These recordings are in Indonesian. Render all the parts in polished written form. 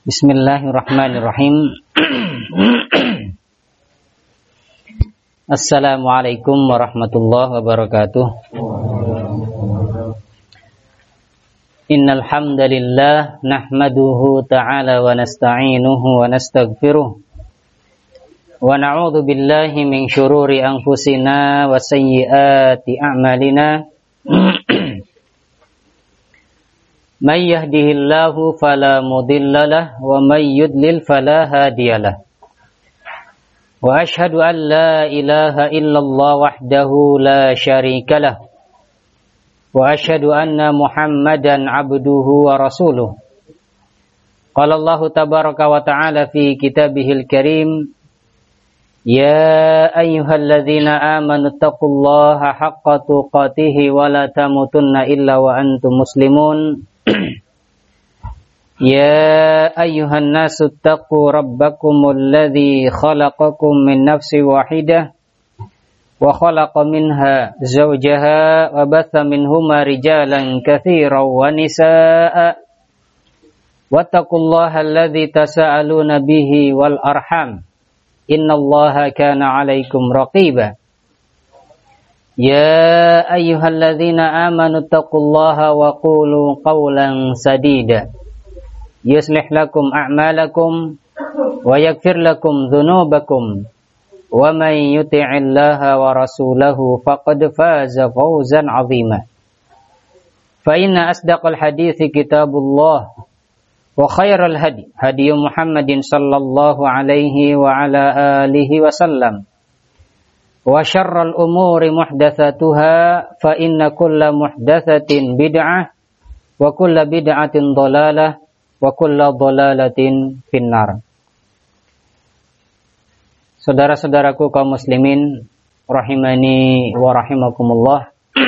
Bismillahirrahmanirrahim. Assalamualaikum warahmatullahi wabarakatuh. Innal hamdalillah nahmaduhu ta'ala wa nasta'inuhu wa nastaghfiruh wa na'udzu billahi min syururi anfusina wa sayyiati a'malina. May yahdihillahu fala mudhillalah wa may yudlil fala hadiyalah. Wa ashhadu an la ilaha illallah wahdahu la syarikalah. Wa ashhadu anna Muhammadan abduhu wa rasuluh. Qala Allah tabaraka wa ta'ala fi kitabihil karim, ya ayyuhalladzina amanu taqullaha haqqa tuqatih wa la tamutunna illa wa antum muslimun. Ya ayyuhan nasu taqu rabbakumul ladzi khalaqakum min nafsin wahidah wa khalaqa minha zawjaha wa batha minhuma rijalan katsiran wa nisaa'a wattaqullaha alladzi tasaaluna bihi wal arham innallaha kana 'alaikum raqiba. Ya ayyuhalladzina amanu taqullaha wa qulu qawlan sadida yuslih lakum a'malakum wa yaghfir lakum dhunubakum wa may yuti'illaha wa rasulahu faqad faza fawzan 'azima. Fa inna asdaqal hadithi kitabullah wa khairal hadi hadi Muhammadin sallallahu alaihi wa ala alihi wasallam wa syarrul umuri muhdatsatuha fa inna kulla muhdatsatin bid'ah wa kulla bid'atin dhalalah wa kulla dhalalatin finnar. Saudara-saudaraku kaum muslimin rahimani wa rahimakumullah.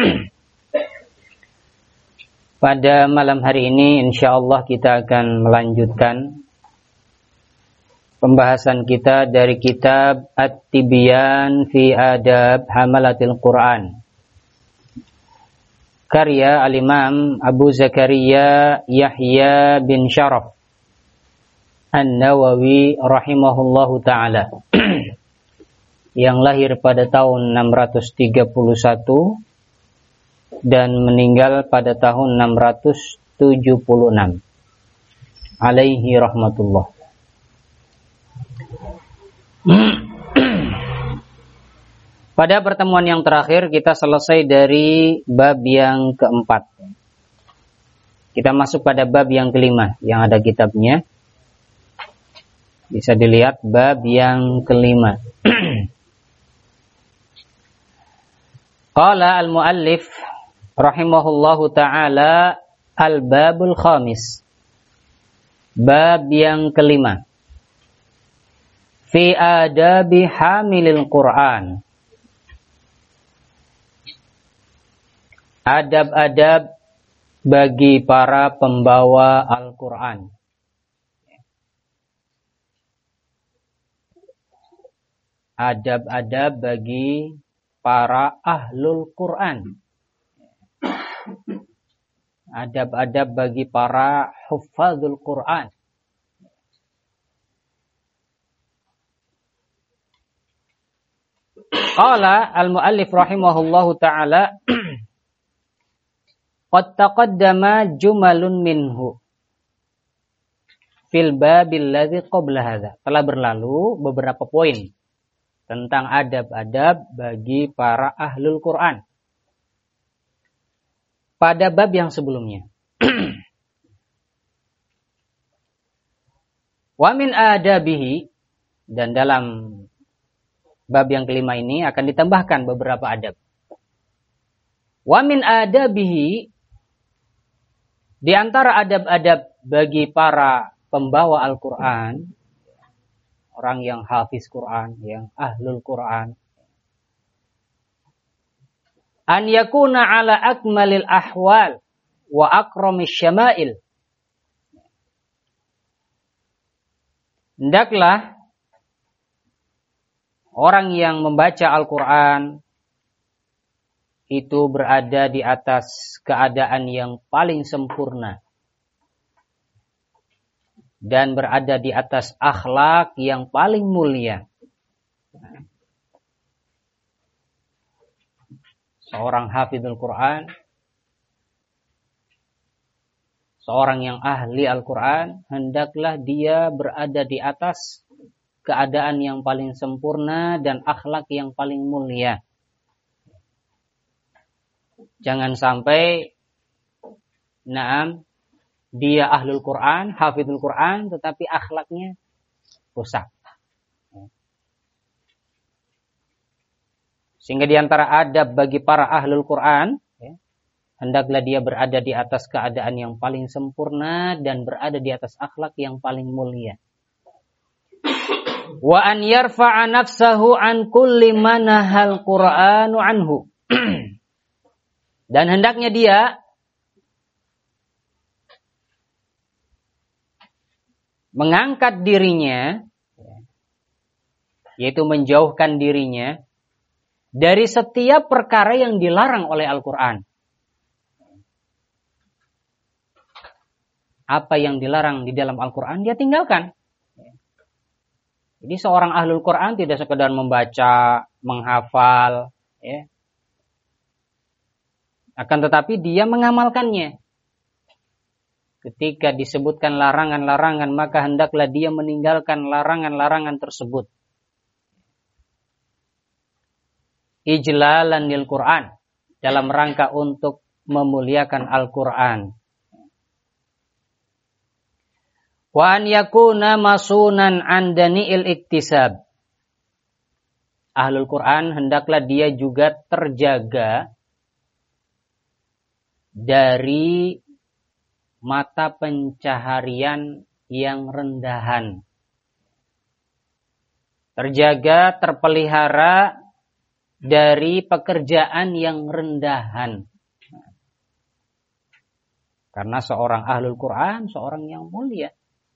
Pada malam hari ini insyaallah kita akan melanjutkan pembahasan kita dari kitab At-Tibyan fi Adab Hamalatil Quran, karya Al-Imam Abu Zakaria Yahya bin Sharaf An-Nawawi rahimahullahu ta'ala yang lahir pada tahun 631 dan meninggal pada tahun 676 alaihi rahmatullah. Pada pertemuan yang terakhir kita selesai dari bab yang keempat. Kita masuk pada bab yang kelima yang ada kitabnya. Bisa dilihat bab yang kelima. Qala al-muallif rahimahullahu ta'ala al-babul khamis. Bab yang kelima. Fi adabi hamilil Qur'an. Adab-adab bagi para pembawa Al-Quran. Adab-adab bagi para ahlul Quran. Adab-adab bagi para huffazul Quran. Qala al-muallif rahimahullahu ta'ala qad taqaddama jumalun minhu fil babil ladzi qabla hadza. Telah berlalu beberapa poin tentang adab-adab bagi para ahlul Quran pada bab yang sebelumnya. Wa min adabihi, dan dalam bab yang kelima ini akan ditambahkan beberapa adab. Wa min adabihi, di antara adab-adab bagi para pembawa Al-Quran, orang yang hafiz Quran, yang ahlul Quran, an yakuna ala akmalil ahwal wa akramish syama'il. Hendaklah orang yang membaca Al-Quran itu berada di atas keadaan yang paling sempurna dan berada di atas akhlak yang paling mulia. Seorang hafizul Quran, seorang yang ahli Al-Quran, hendaklah dia berada di atas keadaan yang paling sempurna dan akhlak yang paling mulia. Jangan sampai dia ahlul Quran, hafizul Quran, tetapi akhlaknya rusak. Sehingga di antara adab bagi para ahlul Quran, hendaklah dia berada di atas keadaan yang paling sempurna dan berada di atas akhlak yang paling mulia. Wa an yarfa'a nafsahu an kulli ma nahal Qur'anu anhu. Dan hendaknya dia mengangkat dirinya, yaitu menjauhkan dirinya dari setiap perkara yang dilarang oleh Al-Quran. Apa yang dilarang di dalam Al-Quran dia tinggalkan. Jadi seorang ahlul Quran tidak sekedar membaca, menghafal, akan tetapi dia mengamalkannya. Ketika disebutkan larangan-larangan, maka hendaklah dia meninggalkan larangan-larangan tersebut. Ijlalan lil Quran, dalam rangka untuk memuliakan Al-Quran. Wa an yakuna masunan an dani'il iktisab. Ahlul Quran hendaklah dia juga terjaga dari mata pencaharian yang rendahan. Terjaga, terpelihara dari pekerjaan yang rendahan. Karena seorang ahlul Quran, seorang yang mulia.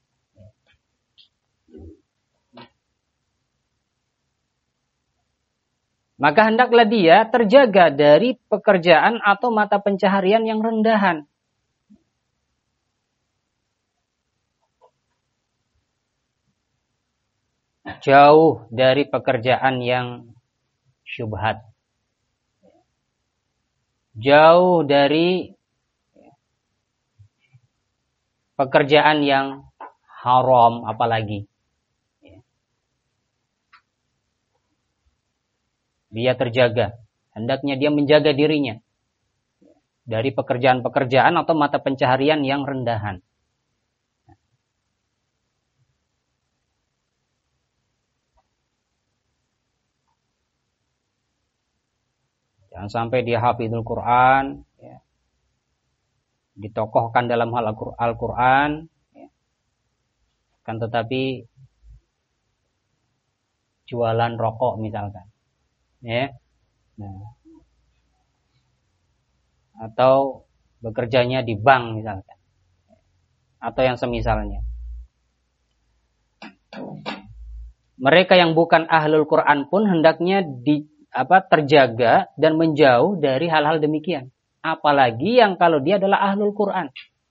Maka hendaklah dia terjaga dari pekerjaan atau mata pencaharian yang rendahan. Jauh dari pekerjaan yang syubhat. Jauh dari pekerjaan yang haram apalagi. Dia terjaga. Hendaknya dia menjaga dirinya dari pekerjaan-pekerjaan atau mata pencaharian yang rendahan. Jangan sampai dia hafizul Quran, ditokohkan dalam hal Al-Quran, kan tetapi jualan rokok misalkan, atau bekerjanya di bank misalkan, atau yang semisalnya. Mereka yang bukan ahlul Quran pun hendaknya terjaga dan menjauh dari hal-hal demikian. Apalagi yang kalau dia adalah ahlul Quran.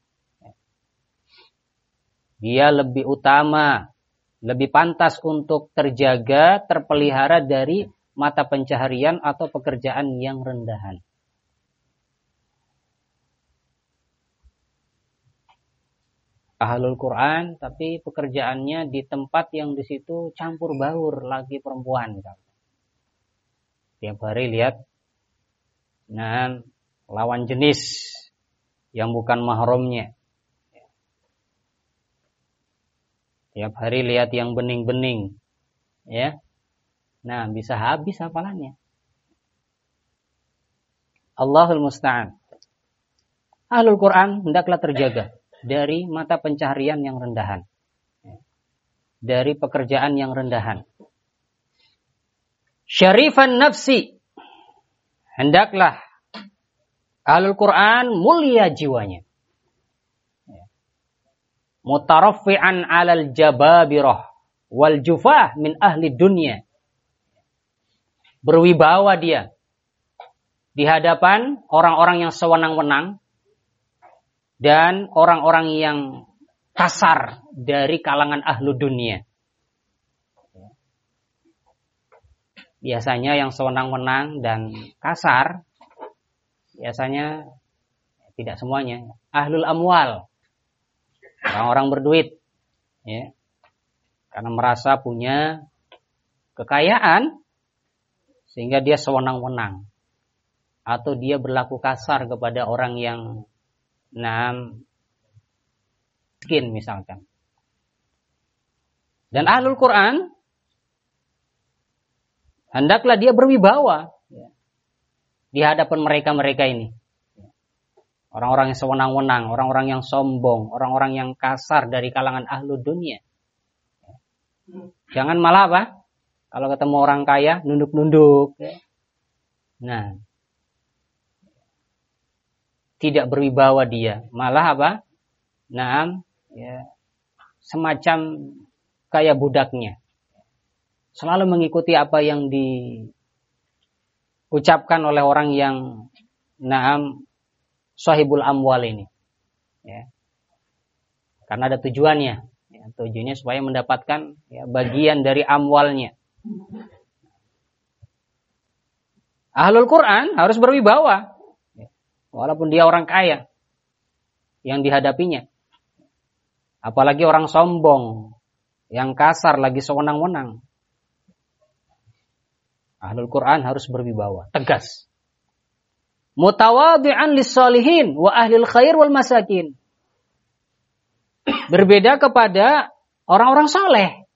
Dia lebih utama, lebih pantas untuk terjaga, terpelihara dari mata pencaharian atau pekerjaan yang rendahan. Ahlul Quran, tapi pekerjaannya di tempat yang di situ campur baur laki perempuan. Tiap hari lihat lawan jenis yang bukan mahramnya. Tiap hari lihat yang bening-bening, bisa habis hafalannya. Allahul musta'an. Ahlul Quran hendaklah terjaga dari mata pencaharian yang rendahan, dari pekerjaan yang rendahan. Syarifan nafsi, hendaklah ahlul Quran mulia jiwanya. Mutaraffi'an 'alal jababirah wal jufah min ahli dunya. Berwibawa dia di hadapan orang-orang yang sewenang-wenang dan orang-orang yang kasar dari kalangan ahlu dunia. Biasanya yang sewenang-wenang dan kasar, biasanya tidak semuanya, ahlul amwal, orang-orang berduit, ya, karena merasa punya kekayaan sehingga dia sewenang-wenang, atau dia berlaku kasar kepada orang yang miskin misalkan. Dan ahlul Quran hendaklah dia berwibawa di hadapan mereka-mereka ini. Orang-orang yang sewenang-wenang, orang-orang yang sombong, orang-orang yang kasar dari kalangan ahlu dunia. Jangan malah apa? Kalau ketemu orang kaya, nunduk-nunduk. Nah, tidak berwibawa dia. Malah apa? Semacam kayak budaknya. Selalu mengikuti apa yang diucapkan oleh orang yang sahibul amwal ini, ya. Karena ada tujuannya, ya. Tujuannya supaya mendapatkan bagian dari amwalnya. Ahlul Quran harus berwibawa, ya. Walaupun dia orang kaya yang dihadapinya. Apalagi orang sombong, yang kasar, lagi sewenang-wenang. Ahlul Quran harus berwibawa, tegas. Mutawadhi'an lis-shalihin wa ahlil khair wal masakin. Berbeda kepada orang-orang saleh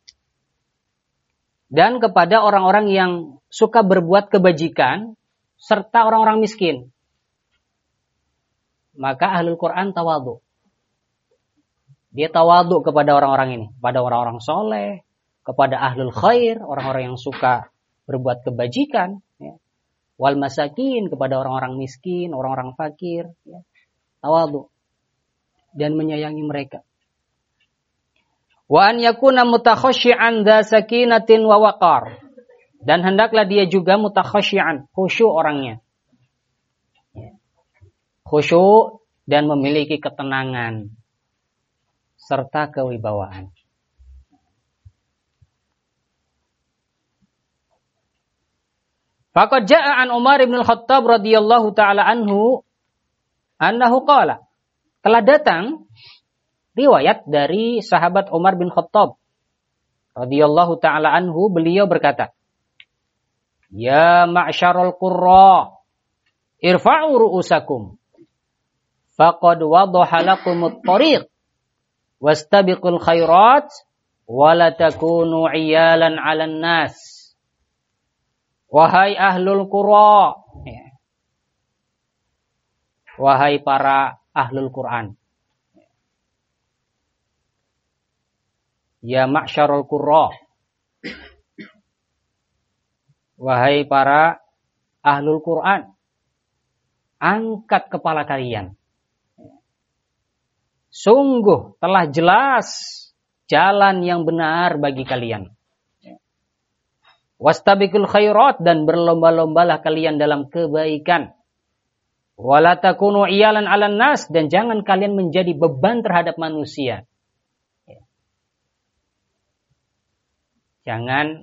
dan kepada orang-orang yang suka berbuat kebajikan serta orang-orang miskin. Maka ahlul Quran tawadhu. Dia tawadhu kepada orang-orang ini, kepada orang-orang saleh, kepada ahlul khair, orang-orang yang suka berbuat kebajikan, ya. Wal masakin, kepada orang-orang miskin, orang-orang fakir, ya. Tawadhu dan menyayangi mereka. Wa an yakuna mutakhasyi'an dza sakinatin wa waqar. Dan hendaklah dia juga mutakhasyi'an, khusyuk orangnya. Ya. Khusyuk dan memiliki ketenangan serta kewibawaan. Faqad jaa'a an Umar bin Al-Khattab radhiyallahu taala anhu annahu qala. Telah datang riwayat dari sahabat Umar bin Khattab radhiyallahu taala anhu, beliau berkata, "Ya ma'syaral qurra, irfa'u ru'usakum. Faqad wadaha lakumut thariq wastabiqul khairat wa la takunu 'iyalan 'alan nas." Wahai ahlul qura, ya. Wahai para ahlul Quran. Ya ma'syarul qura. Wahai para ahlul Quran, angkat kepala kalian. Sungguh telah jelas jalan yang benar bagi kalian. Wastabiqul khairat, dan berlomba-lombalah kalian dalam kebaikan. Wala takunu iyalan 'alan nas, dan jangan kalian menjadi beban terhadap manusia. Jangan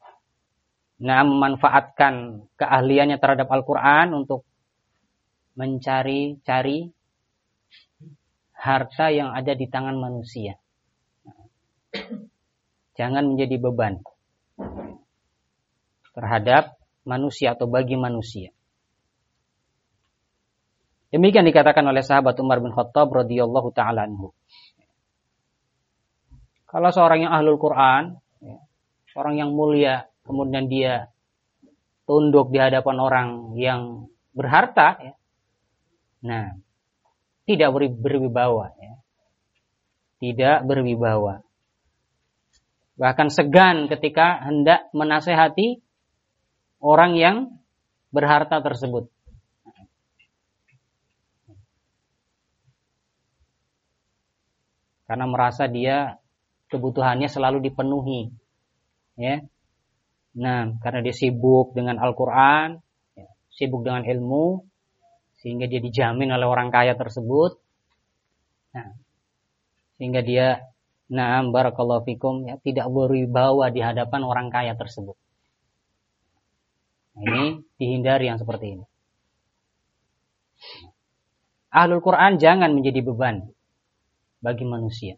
memanfaatkan keahliannya terhadap Al-Qur'an untuk mencari-cari harta yang ada di tangan manusia. Jangan menjadi beban terhadap manusia atau bagi manusia. Demikian dikatakan oleh sahabat Umar bin Khattab radhiyallahu taala anhu. Kalau seorang yang ahlul Quran, seorang yang mulia, kemudian dia tunduk di hadapan orang yang berharta, nah, tidak berwibawa, tidak berwibawa. Bahkan segan ketika hendak menasehati orang yang berharta tersebut. Karena merasa dia kebutuhannya selalu dipenuhi. Ya. Nah, karena dia sibuk dengan Al-Quran, sibuk dengan ilmu, sehingga dia dijamin oleh orang kaya tersebut. Nah, sehingga dia na'am barakallahu fikum ya, tidak berwibawa di hadapan orang kaya tersebut. Nah, ini dihindari yang seperti ini. Ahlul Quran jangan menjadi beban bagi manusia.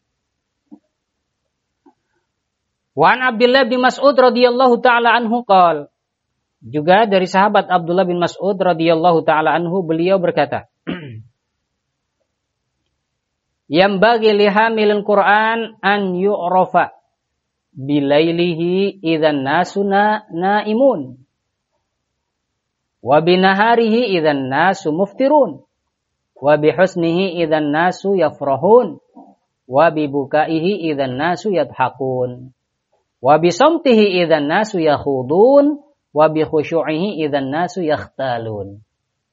Wa an Abdullah bin Mas'ud radhiyallahu taala anhu qala, juga dari sahabat Abdullah bin Mas'ud radhiyallahu taala anhu, beliau berkata, yang bagi lihamilil Quran an yu'rafa bilailihi idzan nasu naimun wa binaharihi idzan nasu muftirun wa bihusnihi idzan nasu yafrahun wa bibukaihi idzan nasu yadhakun wa bisamtihi idzan nasu yakhudun wa bikhusyu'ihi idzan nasu yakhtalun.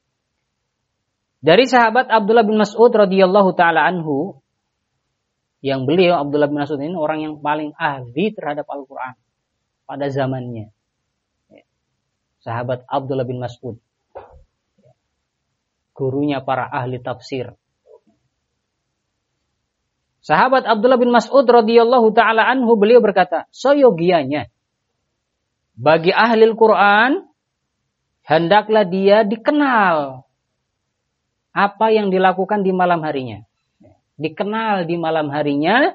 Dari sahabat Abdullah bin Mas'ud radhiyallahu taala anhu, yang beliau Abdullah bin Mas'ud ini orang yang paling ahli terhadap Al-Qur'an pada zamannya. Sahabat Abdullah bin Mas'ud, gurunya para ahli tafsir. Sahabat Abdullah bin Mas'ud radhiyallahu taala anhu, beliau berkata, seyogianya bagi ahli Al-Qur'an hendaklah dia dikenal apa yang dilakukan di malam harinya. Dikenal di malam harinya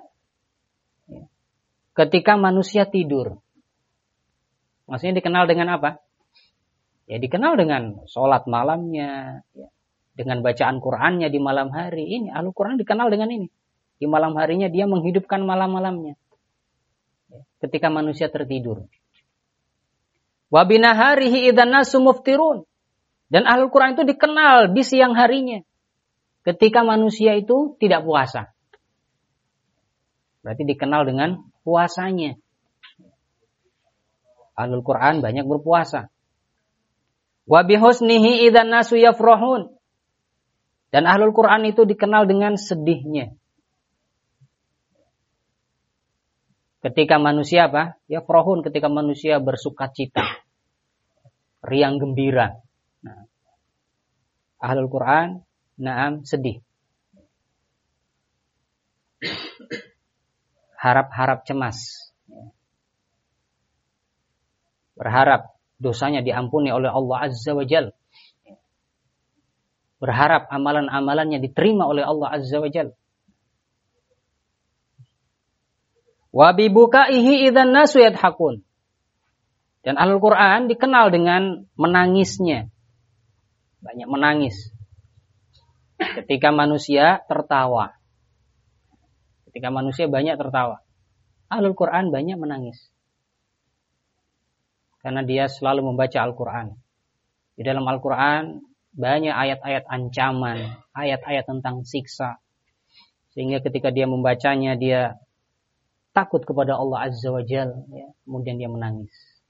ketika manusia tidur. Maksudnya dikenal dengan apa? Ya dikenal dengan sholat malamnya, dengan bacaan Qur'annya di malam hari. Ini Al-Quran dikenal dengan ini. Di malam harinya dia menghidupkan malam-malamnya ketika manusia tertidur. Wa binaharihi idzan nasu muftirun. Dan Al-Quran itu dikenal di siang harinya ketika manusia itu tidak puasa. Berarti dikenal dengan puasanya. Al-Quran banyak berpuasa. Wa bihusnihi idzan nasu yafrahun. Dan Ahlul Quran itu dikenal dengan sedihnya. Ketika manusia apa? Yafrahun, ketika manusia bersukacita. Riang gembira. Nah, Ahlul Quran, na'am, sedih. Harap-harap cemas. Berharap dosanya diampuni oleh Allah Azza wa Jal. Berharap amalan-amalannya diterima oleh Allah Azza wa Jal. Wa bibukaihi idzan nasu yadhakun. Dan Ahlul Quran dikenal dengan menangisnya. Banyak menangis. Ketika manusia tertawa. Ketika manusia banyak tertawa. Ahlul Quran banyak menangis. Karena dia selalu membaca Al-Quran. Di dalam Al-Quran banyak ayat-ayat ancaman. Ayat-ayat tentang siksa. Sehingga ketika dia membacanya, dia takut kepada Allah Azza wa Jal. Ya, kemudian dia menangis.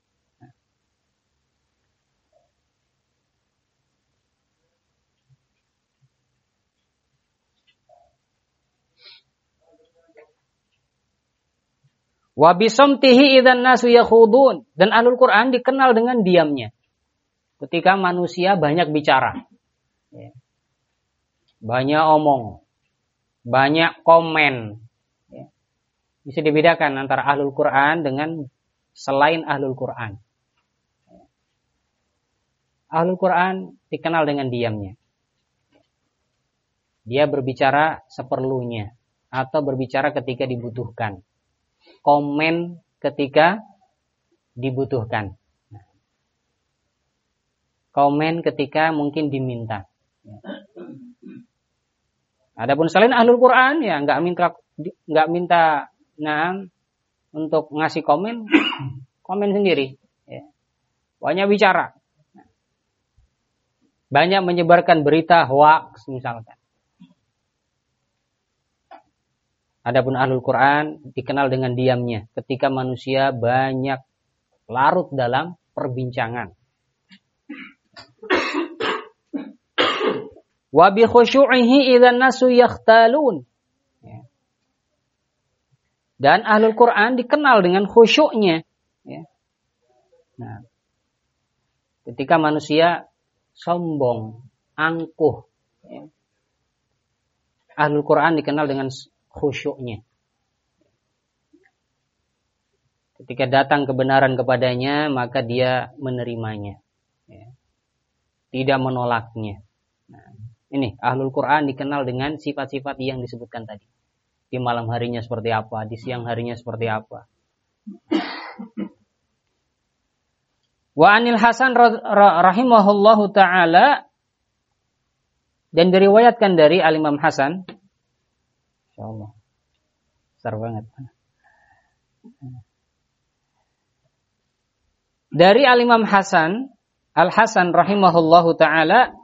Wa bisamtihi idzan nasu yakhudun. Dan Ahlul Quran dikenal dengan diamnya. Ketika manusia banyak bicara. Banyak omong. Banyak komen. Bisa dibedakan antara Ahlul Quran dengan selain Ahlul Quran. Ahlul Quran dikenal dengan diamnya. Dia berbicara seperlunya. Atau berbicara ketika dibutuhkan. Komen ketika dibutuhkan. Komen ketika mungkin diminta. Adapun selain Ahlul Quran ya nggak minta untuk ngasih komen sendiri. Ya. Banyak bicara. Banyak menyebarkan berita hoax misalkan. Adapun Ahlul Quran dikenal dengan diamnya ketika manusia banyak larut dalam perbincangan. Wa bi khusyu'ihi idzan nasu yakhtalun. Dan Ahlul Quran dikenal dengan khusyuknya. Nah, ketika manusia sombong, angkuh, Ahlul Quran dikenal dengan khusyuknya. Ketika datang kebenaran kepadanya, maka dia menerimanya, tidak menolaknya. Nah, ini ahlul Quran dikenal dengan sifat-sifat yang disebutkan tadi. Di malam harinya seperti apa, di siang harinya seperti apa. Wa anil Hasan rahimahullahu ta'ala, dan diriwayatkan dari Al-Imam Hasan, insyaallah besar banget, dari Al-Imam Hasan Al-Hasan rahimahullahu ta'ala,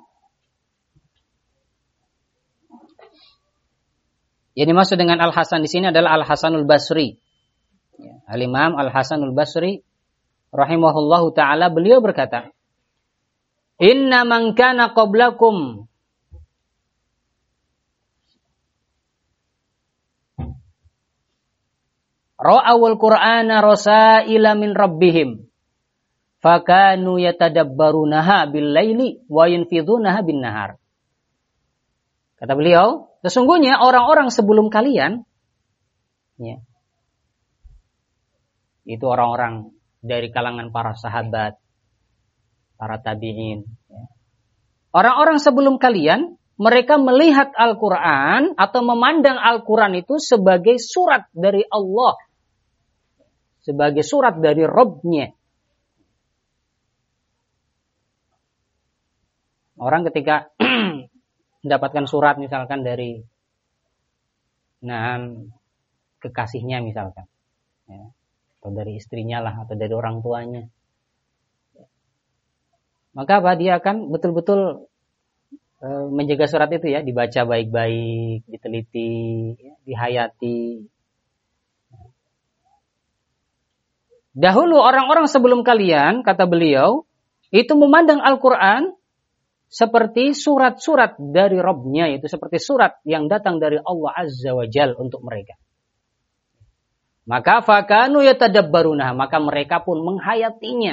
yang dimaksud dengan Al-Hasan di sini adalah Al-Hasanul Basri. Al-Imam Al-Hasanul Basri rahimahullahu ta'ala, beliau berkata, inna man kana qablakum ra'awul Qur'ana rasaila min rabbihim fakanu yatadabbarunaha bil laili wa yunfidhunaha bin nahar. Kata beliau, sesungguhnya orang-orang sebelum kalian, itu orang-orang dari kalangan para sahabat, para tabi'in. Orang-orang sebelum kalian, mereka melihat Al-Quran atau memandang Al-Quran itu sebagai surat dari Allah, sebagai surat dari Rabb-nya. Orang ketika mendapatkan surat misalkan dari kekasihnya misalkan, atau dari istrinya lah, atau dari orang tuanya, maka apa, dia akan betul-betul menjaga surat itu, dibaca baik-baik, diteliti, dihayati. Dahulu orang-orang sebelum kalian, kata beliau, itu memandang Al-Quran seperti surat-surat dari Rabb-nya, itu seperti surat yang datang dari Allah Azza wa Jal untuk mereka. Maka fakanu yatadabbarunah, maka mereka pun menghayatinya.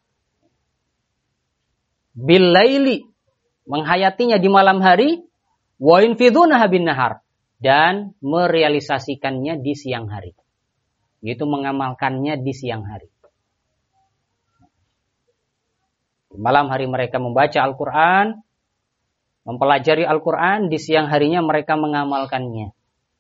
Bil laili, menghayatinya di malam hari, wa yunfidhunaha bin nahar, dan merealisasikannya di siang hari. Yaitu mengamalkannya di siang hari. Di malam hari mereka membaca Al-Quran, mempelajari Al-Quran, di siang harinya mereka mengamalkannya.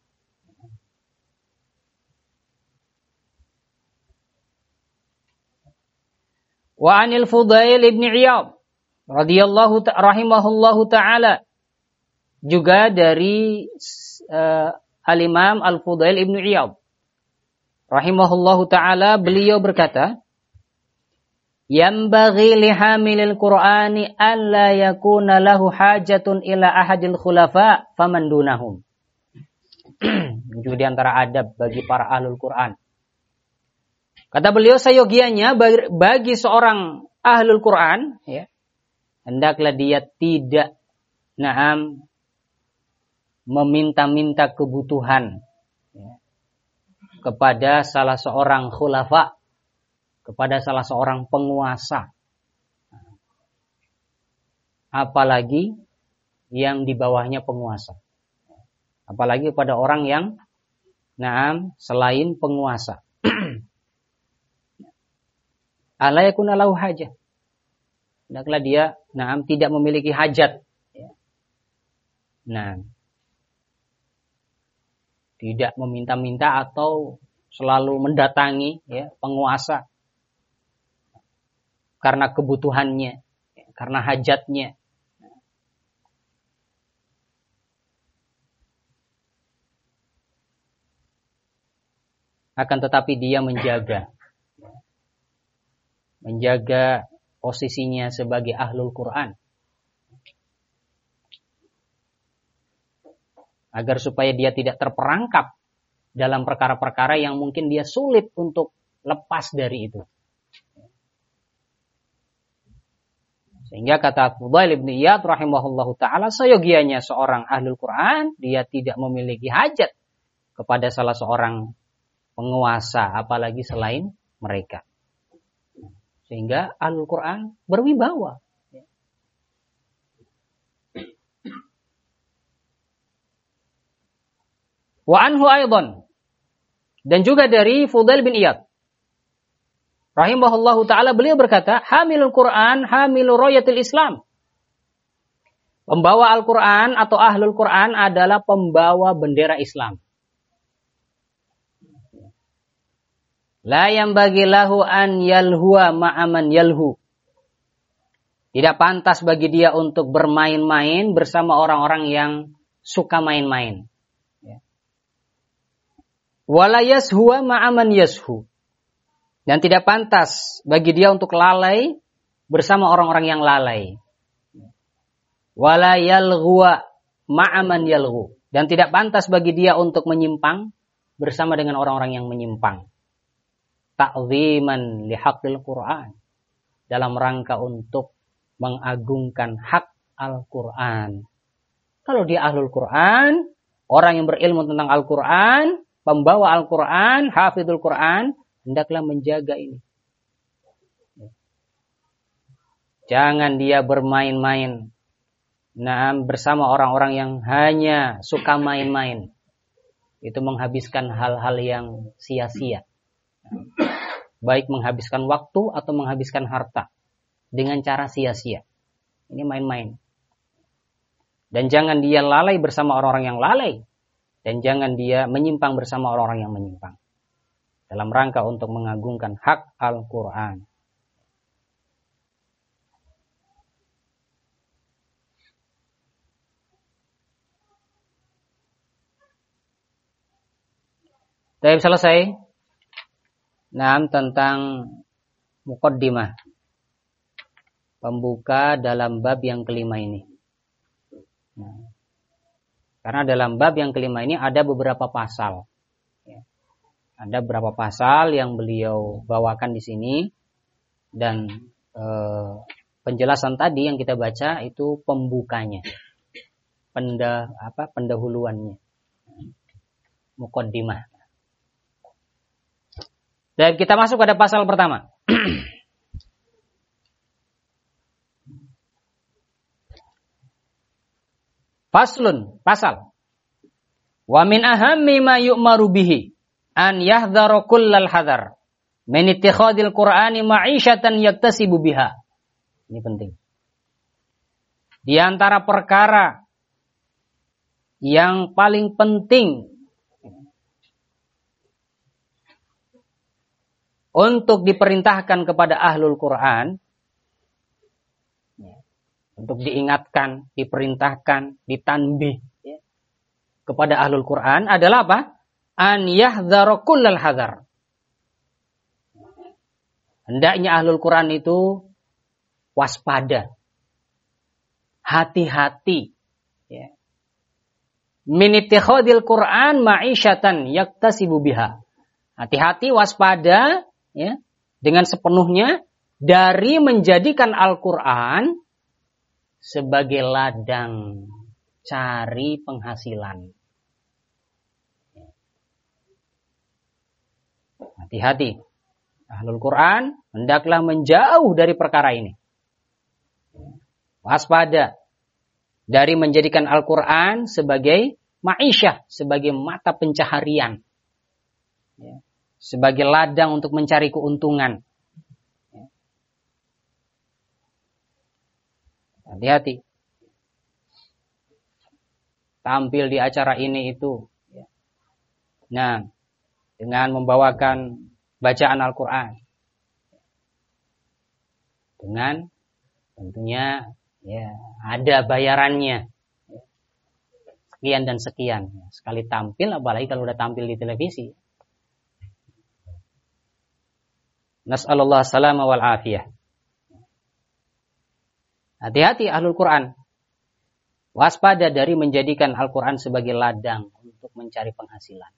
Wa anil Fudail ibn Iyad radhiyallahu rahimahullahu ta'ala, juga dari Al-Imam Al-Fudail ibn Iyad rahimahullahu ta'ala, beliau berkata, Yambaghi lihamilil Qur'ani an la yakuna lahu hajatun ila ahadil khulafa faman dunahum. Juga di antara adab bagi para ahlul Qur'an. Kata beliau, seyogianya bagi seorang ahlul Qur'an, hendaklah dia tidak meminta-minta kebutuhan kepada salah seorang khulafa, kepada salah seorang penguasa, apalagi yang di bawahnya penguasa, apalagi pada orang yang selain penguasa. Ala yakuna lahu hajah, hendaklah dia tidak memiliki hajat, tidak meminta-minta atau selalu mendatangi penguasa karena kebutuhannya, karena hajatnya. Akan tetapi dia menjaga posisinya sebagai ahlul Quran, agar supaya dia tidak terperangkap dalam perkara-perkara yang mungkin dia sulit untuk lepas dari itu. Sehingga kata Fudail ibn Iyad rahimahullahu ta'ala, seyogianya seorang ahlul Quran, dia tidak memiliki hajat kepada salah seorang penguasa, apalagi selain mereka. Sehingga ahlul Quran berwibawa. Wa anhu aidan, dan juga dari Fudail bin Iyad rahimahullahu taala, beliau berkata, hamilul Quran hamilu rayatil Islam. Pembawa Al-Quran atau ahlul Quran adalah pembawa bendera Islam. La yanbaghi lahu an yalhuwa ma'aman yalhu. Tidak pantas bagi dia untuk bermain-main bersama orang-orang yang suka main-main. Wala yashuwa ma'aman yashu. Dan tidak pantas bagi dia untuk lalai bersama orang-orang yang lalai. Wala yalghuwa ma'aman yalghu. Dan tidak pantas bagi dia untuk menyimpang bersama dengan orang-orang yang menyimpang. Ta'ziman lihaqqil Qur'an. Dalam rangka untuk mengagungkan hak Al-Quran. Kalau dia ahlul Quran, orang yang berilmu tentang Al-Quran, pembawa Al-Quran, hafidhul Quran, hendaklah menjaga ini. Jangan dia bermain-main bersama orang-orang yang hanya suka main-main. Itu menghabiskan hal-hal yang sia-sia. Baik menghabiskan waktu atau menghabiskan harta dengan cara sia-sia. Ini main-main. Dan jangan dia lalai bersama orang-orang yang lalai. Dan jangan dia menyimpang bersama orang-orang yang menyimpang. Dalam rangka untuk mengagungkan hak Al-Quran. Baik, selesai. Nah, tentang muqaddimah. Pembuka dalam bab yang kelima ini. Nah, karena dalam bab yang kelima ini ada beberapa pasal. Ada beberapa pasal yang beliau bawakan di sini. Dan penjelasan tadi yang kita baca itu pembukanya. Pendahuluannya. Muqaddimah. Dan kita masuk pada pasal pertama. Faslun, pasal. Wa min ahammi ma yu'maru bihi an yahdharu kullal hadar min ittikhadil Qur'ani ma'isyatan yaktasibu biha. Ini penting. Di antara perkara yang paling penting untuk diperintahkan kepada ahlul Quran, untuk diingatkan, diperintahkan, ditanbih kepada ahlul Quran adalah apa? An yahdharu kullal hadar. Hendaknya ahlul Quran itu waspada, hati-hati, min ittikhadil Quran ma'isyatan yaktasibu biha. Hati-hati, waspada, dengan sepenuhnya dari menjadikan Al-Quran sebagai ladang cari penghasilan. Hati-hati. Ahlul Quran hendaklah menjauh dari perkara ini. Waspada dari menjadikan Al-Quran sebagai ma'isyah, sebagai mata pencaharian. Sebagai ladang untuk mencari keuntungan. Hati-hati. Tampil di acara ini itu. Nah, dengan membawakan bacaan Al-Quran. Dengan tentunya ada bayarannya. Sekian dan sekian. Sekali tampil, apalagi kalau udah tampil di televisi. Nas'alullah salama wal afiyah. Hati-hati ahlul Quran. Waspada dari menjadikan Al-Quran sebagai ladang untuk mencari penghasilan.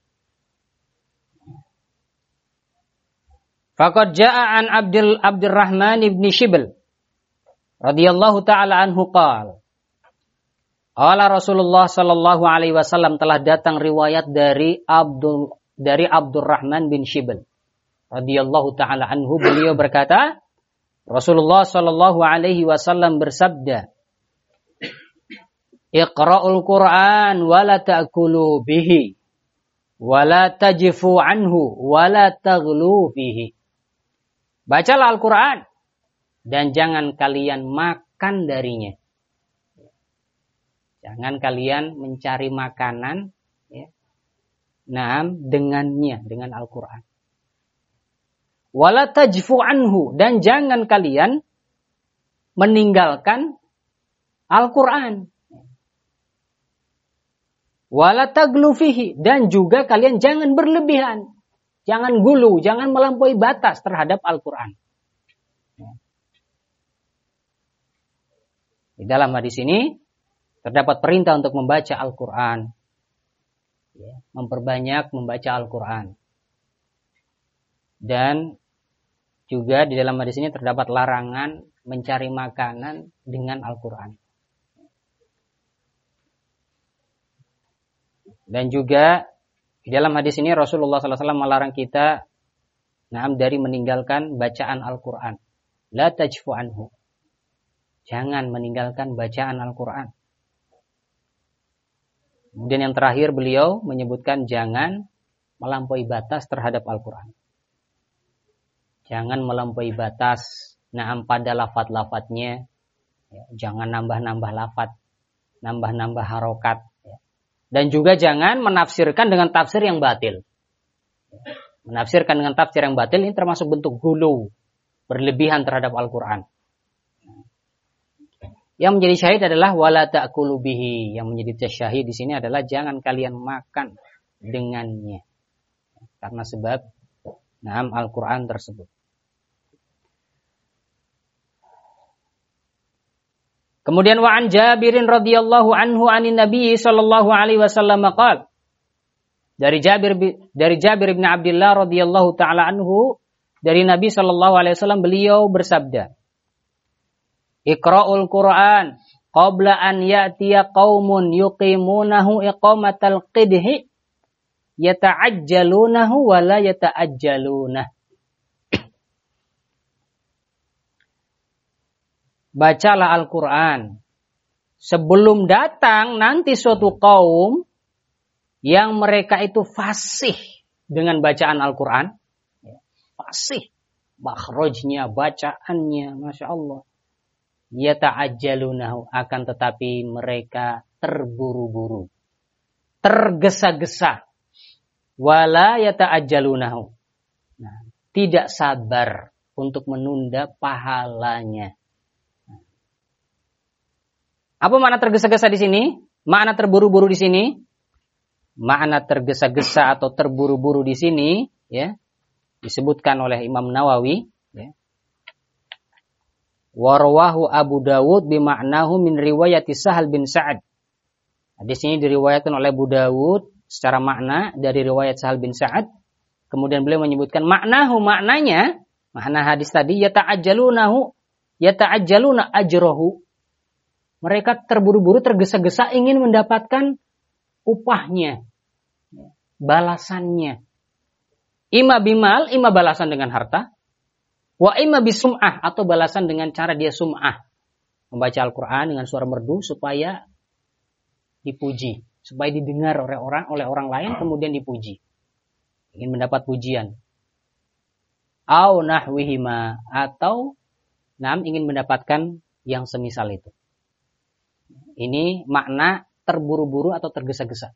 Faqad ja'a an Abdurrahman ibn Shibl radhiyallahu ta'ala anhu qala Rasulullah sallallahu alaihi wasallam, telah datang riwayat dari Abdurrahman bin Shibl radhiyallahu ta'ala anhu, beliau berkata, Rasulullah sallallahu alaihi wasallam bersabda, Iqra'ul Qur'an wa la ta'kulu bihi wala tajfu anhu wala taghlu fihi. Bacalah Al-Qur'an dan jangan kalian makan darinya. Jangan kalian mencari makanan ya. Dengannya, dengan Al-Qur'an. Wala tajfu anhu, dan jangan kalian meninggalkan Al-Qur'an. Wala taghlu fihi, dan juga kalian jangan berlebihan. Jangan gulu, jangan melampaui batas terhadap Al-Qur'an. Di dalam hadis ini terdapat perintah untuk membaca Al-Qur'an. Memperbanyak membaca Al-Qur'an. Dan juga di dalam hadis ini terdapat larangan mencari makanan dengan Al-Qur'an. Dan juga di dalam hadis ini Rasulullah SAW melarang kita dari meninggalkan bacaan Al-Qur'an. La tajfu anhu. Jangan meninggalkan bacaan Al-Qur'an. Kemudian yang terakhir beliau menyebutkan jangan melampaui batas terhadap Al-Qur'an. Jangan melampaui batas pada lafaz-lafaznya. Jangan nambah-nambah lafaz, nambah-nambah harokat. Dan juga jangan menafsirkan dengan tafsir yang batil. Menafsirkan dengan tafsir yang batil ini termasuk bentuk gulu, berlebihan terhadap Al-Qur'an. Yang menjadi syahid adalah wala ta'kulu bihi. Yang menjadi syahid di sini adalah jangan kalian makan dengannya. Karena sebab Al-Qur'an tersebut. Kemudian wa an Jabirin radhiyallahu anhu anin Nabi sallallahu alaihi wasallam qala. Dari Jabir bin Abdullah radhiyallahu taala anhu dari Nabi sallallahu alaihi wasallam beliau bersabda, Iqra'ul Qur'an qabla an ya'tiya qaumun yuqimunahu iqamatal qidhi yata'ajjalunahu wa la yata'ajjalunah. Bacalah Al-Quran sebelum datang nanti suatu kaum yang mereka itu fasih dengan bacaan Al-Quran. Fasih. Makhrajnya, bacaannya, Masya Allah. Yata'ajjalunahu, akan tetapi mereka terburu-buru. Tergesa-gesa. Wala yata'ajjalunahu. Nah, tidak sabar untuk menunda pahalanya. Apa makna tergesa-gesa di sini? Makna terburu-buru di sini? Makna tergesa-gesa atau terburu-buru di sini, ya, disebutkan oleh Imam Nawawi. Ya. Warwahu Abu Dawud bimaknahu min riwayati Sahal bin Sa'ad. Hadis ini diriwayatkan oleh Abu Dawud secara makna dari riwayat Sahal bin Sa'ad. Kemudian beliau menyebutkan maknanya, makna hadis tadi yata'ajjaluna ajrahu. Mereka terburu-buru, tergesa-gesa ingin mendapatkan upahnya, balasannya. Ima bimal, ima balasan dengan harta. Wa ima bisum'ah, atau balasan dengan cara dia sum'ah. Membaca Al-Quran dengan suara merdu supaya dipuji. Supaya didengar oleh orang lain, kemudian dipuji. Ingin mendapat pujian. Au nahwihima, atau ingin mendapatkan yang semisal itu. Ini makna terburu-buru atau tergesa-gesa.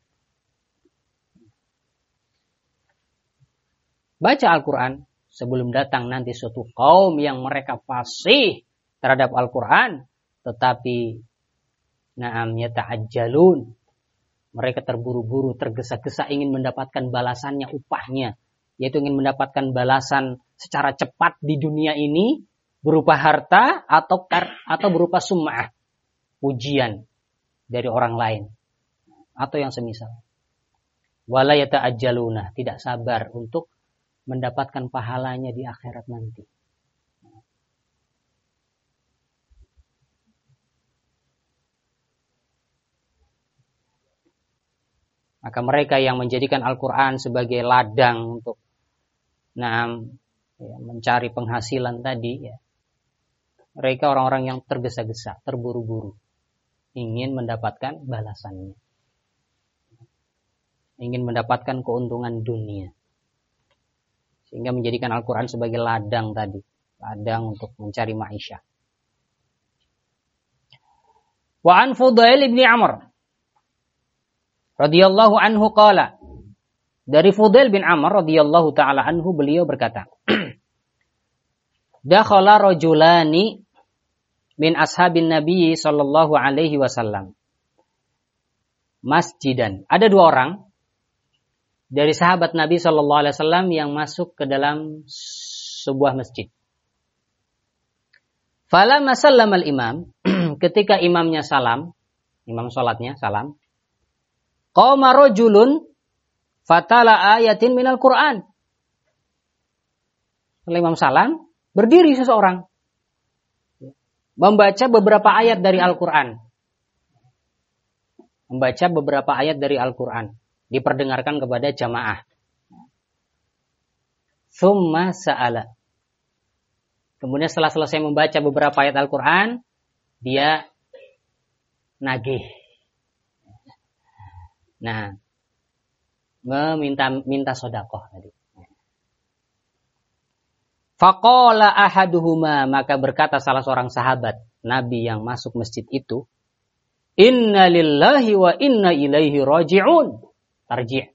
Baca Al-Quran sebelum datang nanti suatu kaum yang mereka fasih terhadap Al-Quran, tetapi yata'ajjalun. Mereka terburu-buru, tergesa-gesa ingin mendapatkan balasannya, upahnya, yaitu ingin mendapatkan balasan secara cepat di dunia ini berupa harta atau berupa sum'ah, pujian dari orang lain atau yang semisal. Wala yata'ajjaluna, tidak sabar untuk mendapatkan pahalanya di akhirat nanti. Maka mereka yang menjadikan Al-Quran sebagai ladang untuk mencari penghasilan tadi, ya, mereka orang-orang yang tergesa-gesa, terburu-buru, ingin mendapatkan balasannya. ingin mendapatkan keuntungan dunia. Sehingga menjadikan Al-Quran sebagai ladang tadi. Ladang untuk mencari ma'isyah. Wa an Fudail ibn Amr radhiyallahu anhu qala. Dari Fudail bin Amr radhiyallahu ta'ala anhu beliau berkata. Dakhala rajulani min ashabin Nabi sallallahu alaihi wasallam masjidan. Ada dua orang dari sahabat Nabi sallallahu alaihi wasallam yang masuk ke dalam sebuah masjid. Falamma sallama al-imam, ketika imamnya salam, imam salatnya salam, qama rajulun fatala ayatin minal Qur'an. Setelah imam salam, berdiri seseorang membaca beberapa ayat dari Al-Qur'an. Membaca beberapa ayat dari Al-Qur'an, diperdengarkan kepada jamaah. Tsumma sa'ala. Kemudian setelah selesai membaca beberapa ayat Al-Quran, dia nagih. Nah, minta sedekah tadi. Faqala ahaduhuma, maka berkata salah seorang sahabat Nabi yang masuk masjid itu, Inna lillahi wa inna ilaihi raji'un. Tarji'.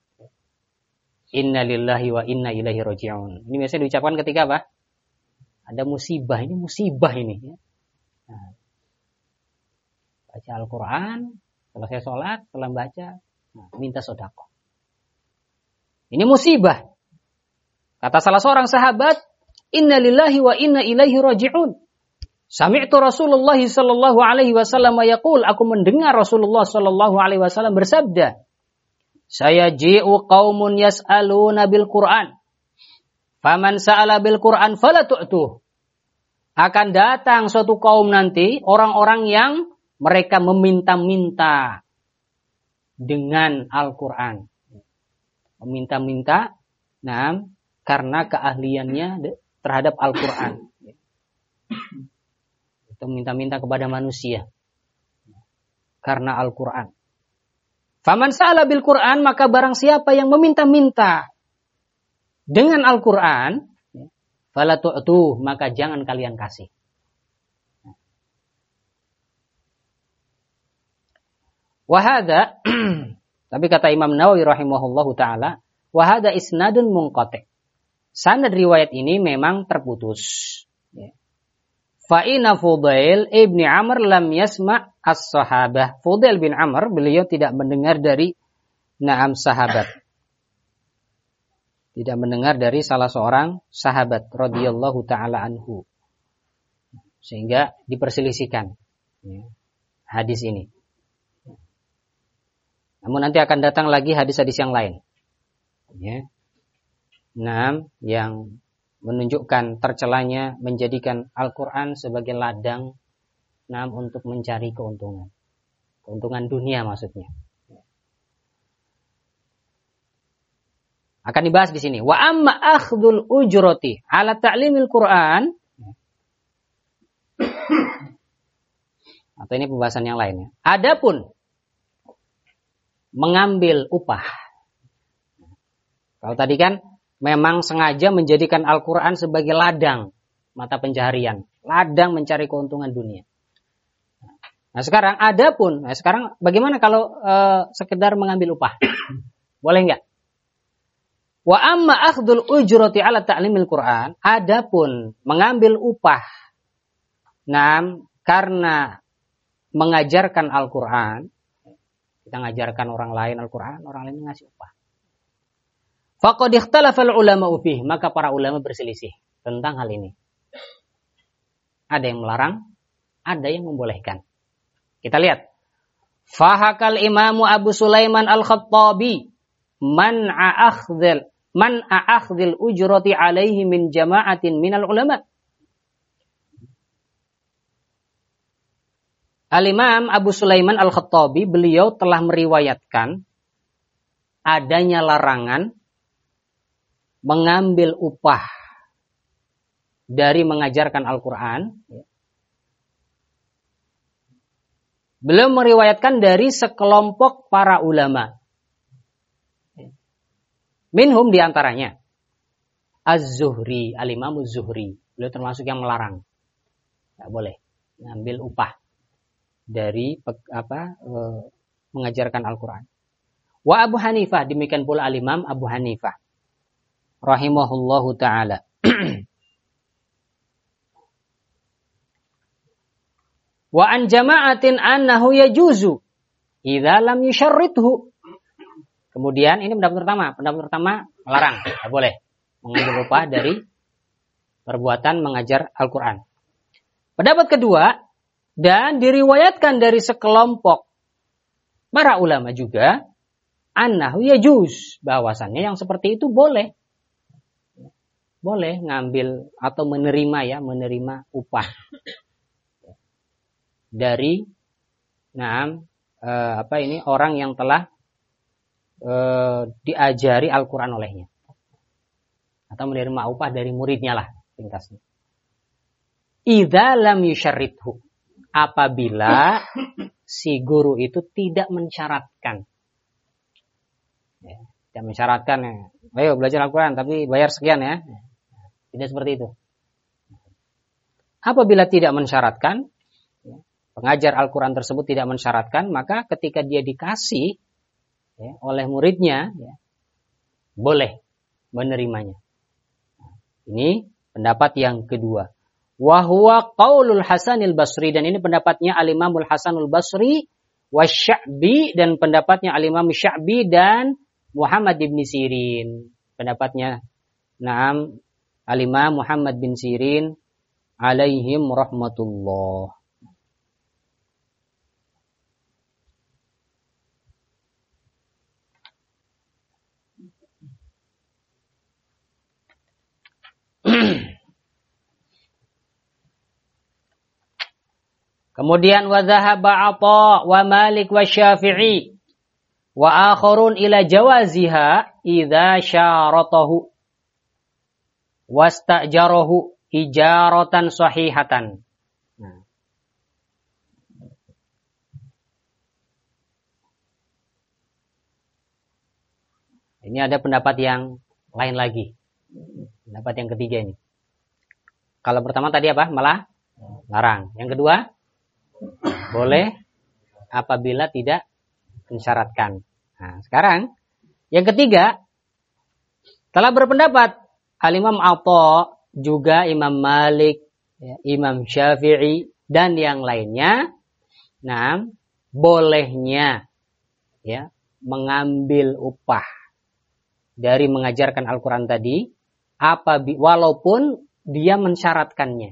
Inna lillahi wa inna ilaihi raji'un. Ini biasanya diucapkan ketika apa? Ada musibah, ini musibah ini. Nah, baca Al-Quran, selesai sholat, setelah baca, minta sedekah. Ini musibah. Kata salah seorang sahabat, Inna lillahi wa inna ilaihi raji'un. Sami'tu Rasulullah sallallahu alaihi wasallam yaqul, aku mendengar Rasulullah sallallahu alaihi wasallam bersabda, saya ji'u qaumun yas'aluna bil Qur'an. Faman sa'ala bil Qur'an fala tu'tuh. Akan datang suatu kaum nanti, orang-orang yang mereka meminta-minta dengan Al-Quran. Meminta-minta, nah, karena keahliannya terhadap Al-Quran. Itu minta-minta kepada manusia. Karena Al-Quran. Faman sa'ala bil Qur'an, maka barang siapa yang meminta-minta dengan Al-Quran, fala tu'tuh, maka jangan kalian kasih. Wahada, tapi kata Imam Nawawi rahimahullahu ta'ala, wahada isnadun munqati'. Sanad riwayat ini memang terputus. Fa'ina Fudail ibni Amr lam yasma' as-sahabah. Fudail bin Amr, beliau tidak mendengar dari na'am sahabat. Tidak mendengar dari salah seorang sahabat radhiyallahu ta'ala anhu. Sehingga diperselisihkan hadis ini. Namun nanti akan datang lagi hadis-hadis yang lain. Yang menunjukkan tercelanya menjadikan Al-Quran sebagai ladang untuk mencari keuntungan. Keuntungan dunia maksudnya. Akan dibahas di sini. Wa amma akhdul ujrati ala ta'limil Quran. Atau ini pembahasan yang lainnya. Adapun mengambil upah. Kalau tadi kan memang sengaja menjadikan Al-Quran sebagai ladang mata pencaharian. Ladang mencari keuntungan dunia. Nah sekarang sekarang bagaimana kalau sekedar mengambil upah? Boleh enggak? Wa amma akhdul ujrati ala ta'limil Quran, adapun mengambil upah karena mengajarkan Al-Quran, kita ngajarkan orang lain Al-Quran, orang lain ngasih upah. Faqad ikhtalafa al-ulama'u fihi, maka para ulama berselisih tentang hal ini. Ada yang melarang, ada yang membolehkan. Kita lihat. Fahakal Imamu Abu Sulaiman Al-Khattabi man'a akhdhil ujrati alaihi min jama'atin minal ulama. Al-Imam Abu Sulaiman Al-Khattabi, beliau telah meriwayatkan adanya larangan mengambil upah dari mengajarkan Al-Quran. Beliau meriwayatkan dari sekelompok para ulama. Minhum diantaranya Az-Zuhri, Al-Imam Az-Zuhri. Beliau termasuk yang melarang. Tidak boleh ngambil upah dari mengajarkan Al-Quran. Wa Abu Hanifah, demikian pula Al-Imam Abu Hanifah rahimahullahu ta'ala. Wa an jama'atin annahu yajuzu idza lam yusyarrithu. Kemudian ini pendapat pertama melarang, tidak boleh mengambil upah dari perbuatan mengajar Al-Quran. Pendapat kedua, dan diriwayatkan dari sekelompok para ulama juga, annahu yajuz, bahwasannya yang seperti itu boleh ngambil atau menerima upah dari orang yang telah diajari Al-Quran olehnya, atau menerima upah dari muridnya lah ringkasnya. Idza lam yusyarrithu, apabila si guru itu tidak mensyaratkan. Tidak mensyaratkan, ayo belajar Al-Quran tapi bayar sekian ya. Tidak seperti itu. Apabila tidak mensyaratkan, pengajar Al-Quran tersebut tidak mensyaratkan, maka ketika dia dikasih oleh muridnya, boleh menerimanya. Ini pendapat yang kedua. Wa huwa qaulul Hasanil Basri, dan ini pendapatnya Al-Imamul Hasanul Basri, wasya'bi, dan pendapatnya Al-Imam Sya'bi dan Muhammad bin Sirin. Pendapatnya Al-Imam Muhammad bin Sirin alaihim rahmatullah. Kemudian wa dhahaba Atha wa Malik wa Syafi'i wa akharun ila jawaziha idza syaratahu wastajarahu ijaratan sahihatan. Nah. Ini ada pendapat yang lain lagi. Pendapat yang ketiga ini. Kalau pertama tadi apa? Malah larang. Yang kedua, boleh apabila tidak mensyaratkan. Nah, sekarang yang ketiga, telah berpendapat Al-Imam Atha, juga Imam Malik, Imam Syafi'i dan yang lainnya, bolehnya mengambil upah dari mengajarkan Al-Quran tadi, walaupun dia mensyaratkannya.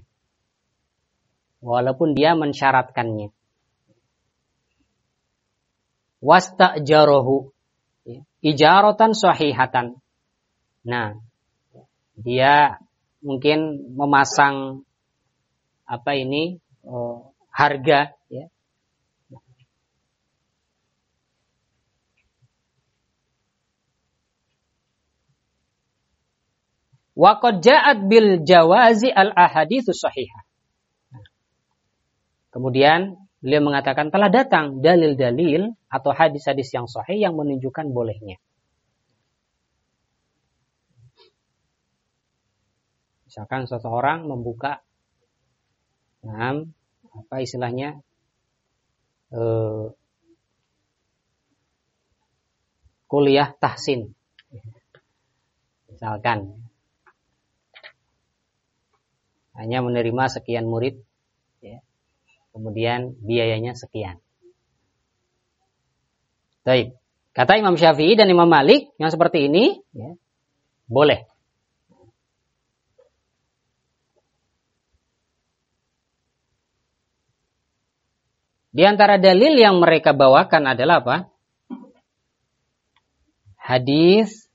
Wastajarahu ijaratan sahihatan. Nah, dia mungkin memasang harga, ya. Wa qad ja'at bil jawazi al ahaditsus sahihah. Kemudian beliau mengatakan telah datang dalil-dalil atau hadis-hadis yang sahih yang menunjukkan bolehnya. Misalkan seseorang membuka kuliah tahsin. Misalkan hanya menerima sekian murid, ya. Kemudian biayanya sekian. Baik. Kata Imam Syafi'i dan Imam Malik yang seperti ini, ya, boleh. Di antara dalil yang mereka bawakan adalah apa? Hadis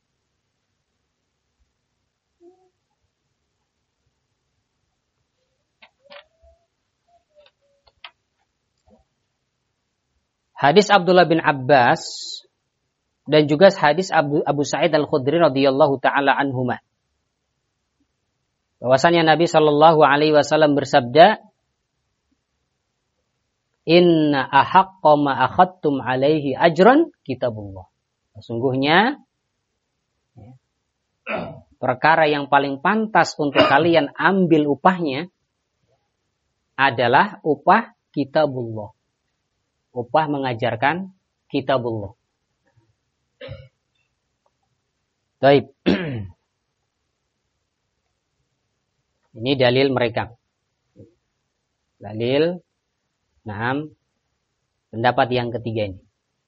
Abdullah bin Abbas dan juga hadis Abu Sa'id Al-Khudri radhiyallahu taala anhuma. Bahwasanya Nabi sallallahu alaihi wasallam bersabda, "Inna ahaqqa ma akhadtum alaihi ajran kitabullah." Sesungguhnya perkara yang paling pantas untuk kalian ambil upahnya adalah upah kitabullah. Upah mengajarkan kitabullah. Baik. Ini dalil mereka. Dalil, pendapat yang ketiga ini.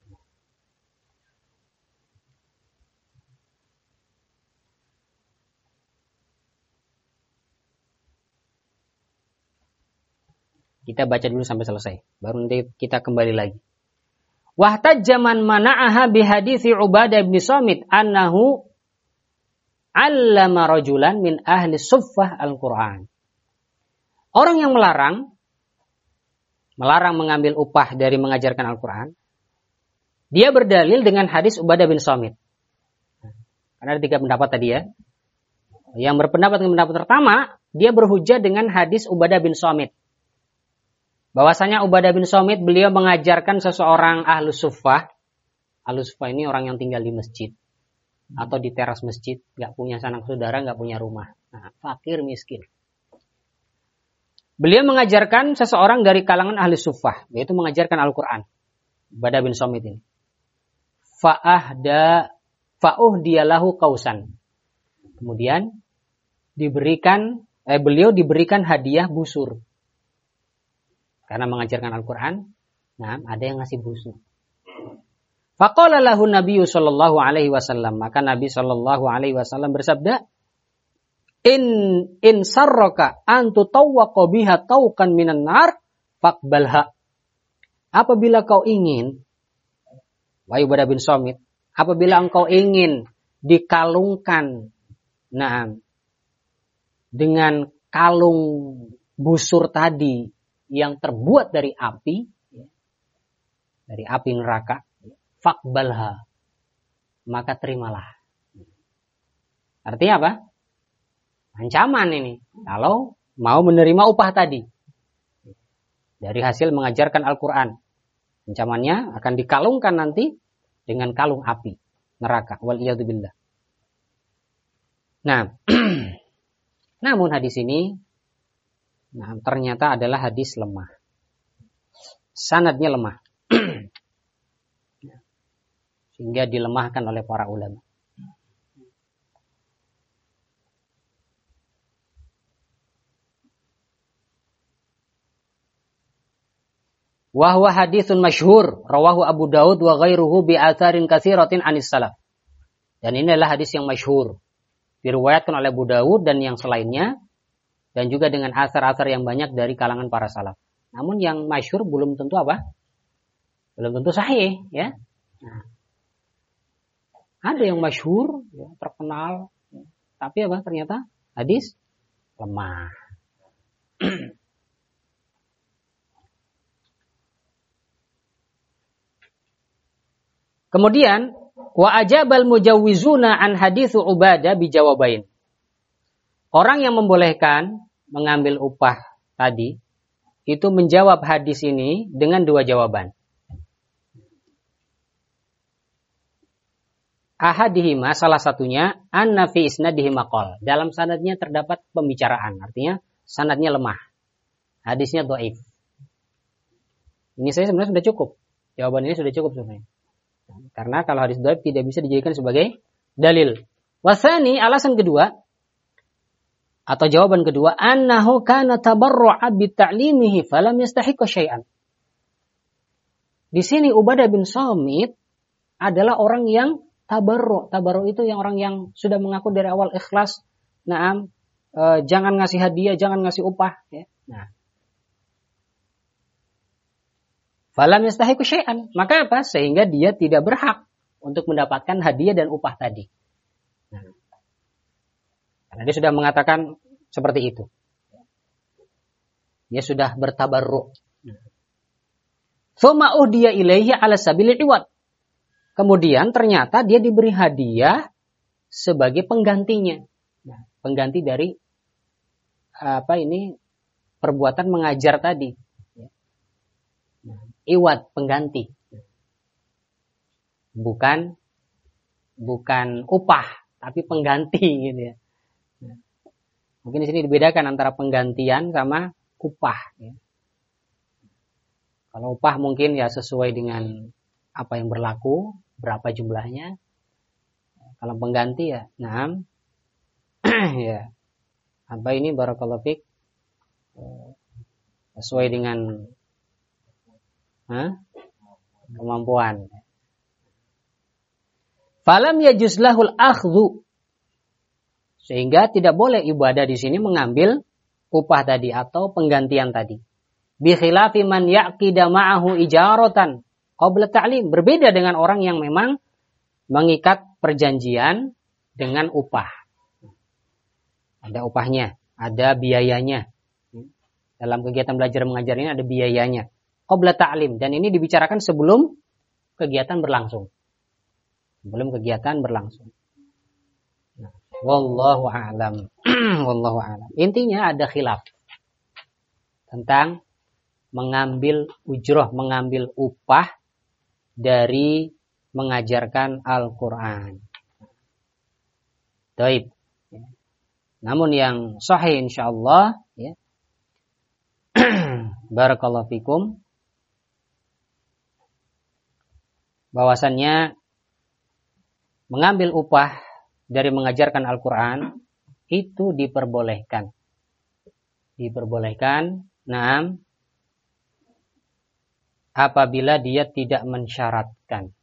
Kita baca dulu sampai selesai, baru nanti kita kembali lagi. Wahtajja man mana'aha bihadithi Ubadah bin Samit annahu 'allama rajulan min ahli suffah al-Qur'an. Orang yang melarang mengambil upah dari mengajarkan Al-Qur'an, dia berdalil dengan hadis Ubadah bin Samit. Karena ada 3 pendapat tadi ya. Yang berpendapat dengan pendapat pertama, dia berhujjah dengan hadis Ubadah bin Samit. Bahwasanya Ubadah bin Samit beliau mengajarkan seseorang ahlu suffah. Ahlu suffah ini orang yang tinggal di masjid atau di teras masjid, nggak punya sanak saudara, nggak punya rumah, fakir miskin. Beliau mengajarkan seseorang dari kalangan ahli suffah, yaitu mengajarkan Al-Quran. Ubadah bin Samit ini. Fa'uhdiyalahu kausan. Kemudian beliau diberikan hadiah busur. Karena mengajarkan Al-Quran, ada yang ngasih busur. Faqala lahu Nabi sallallahu alaihi wasallam, maka Nabi sallallahu alaihi wasallam bersabda, In sarraka an tutawwaqa biha tauqan minan nar faqbalha. Apabila kau ingin, wahai Ubadah bin Samit, apabila engkau ingin dikalungkan dengan kalung busur tadi yang terbuat dari api neraka, faqbalha, maka terimalah. Artinya apa? Ancaman ini kalau mau menerima upah tadi dari hasil mengajarkan Al-Quran. Ancamannya akan dikalungkan nanti dengan kalung api neraka. Waliyadzubillah. Nah, namun hadis ini ternyata adalah hadis lemah. Sanadnya lemah. Sehingga dilemahkan oleh para ulama. Wa huwa haditsun masyhur rawahu Abu Daud wa ghairuhu bi atharin katsiratin anis salaf. Dan ini adalah hadis yang masyhur, diriwayatkan oleh Abu Daud dan yang selainnya, dan juga dengan asar-asar yang banyak dari kalangan para salaf. Namun yang masyhur belum tentu apa? Belum tentu sahih, ya. Ada yang masyhur, ya, terkenal, ya. Tapi apa? Ternyata hadis lemah. Kemudian wa ajabal mujawwizuna an haditsu Ubadah bijawabain. Orang yang membolehkan mengambil upah tadi itu menjawab hadis ini dengan 2 jawaban. Ahadihima, salah satunya anna fi isnadihi maqal. Dalam sanadnya terdapat pembicaraan, artinya sanadnya lemah. Hadisnya dhaif. Ini saya sebenarnya sudah cukup. Jawaban ini sudah cukup sebenarnya. Karena kalau hadis dhaif tidak bisa dijadikan sebagai dalil. Wasani, alasan kedua atau jawaban kedua, annahu kana tabarru'a bi ta'limihi falam yastahiqqa syai'an. Di sini Ubadah bin Samit adalah orang yang tabarru'. Tabarru' itu yang orang yang sudah mengaku dari awal ikhlas, jangan ngasih hadiah, jangan ngasih upah, ya. Falam yastahiqu syai'an. Maka apa? Sehingga dia tidak berhak untuk mendapatkan hadiah dan upah tadi. Karena dia sudah mengatakan seperti itu. Dia sudah bertabarru'. Tsumma uhdiya ilaihi ala sabilil iwad. Kemudian ternyata dia diberi hadiah sebagai penggantinya. Pengganti dari perbuatan mengajar tadi. Iwad, pengganti, bukan upah, tapi pengganti gitu ya. Mungkin di sini dibedakan antara penggantian sama upah. Ya. Kalau upah mungkin ya sesuai dengan apa yang berlaku, berapa jumlahnya. Kalau pengganti ya, nah, ya, apa ini barakallahu fik, sesuai dengan kemampuan. Falam yajuz lahul akhdhu, sehingga tidak boleh ibadah di sini mengambil upah tadi atau penggantian tadi. Bi khilafi man yaqida ma'ahu ijaratan qabla ta'lim, berbeda dengan orang yang memang mengikat perjanjian dengan upah. Ada upahnya, ada biayanya. Dalam kegiatan belajar mengajar ini ada biayanya. Qabla ta'lim, dan ini dibicarakan sebelum kegiatan berlangsung. Sebelum kegiatan berlangsung. Nah, wallahu a'lam. Wallahu a'lam. Intinya ada khilaf tentang mengambil ujroh, mengambil upah dari mengajarkan Al-Quran. Taib. Namun yang sahih insyaallah, ya, barakallahu fikum, bahwasannya mengambil upah dari mengajarkan Al-Quran itu diperbolehkan. Diperbolehkan, nah, apabila dia tidak mensyaratkan.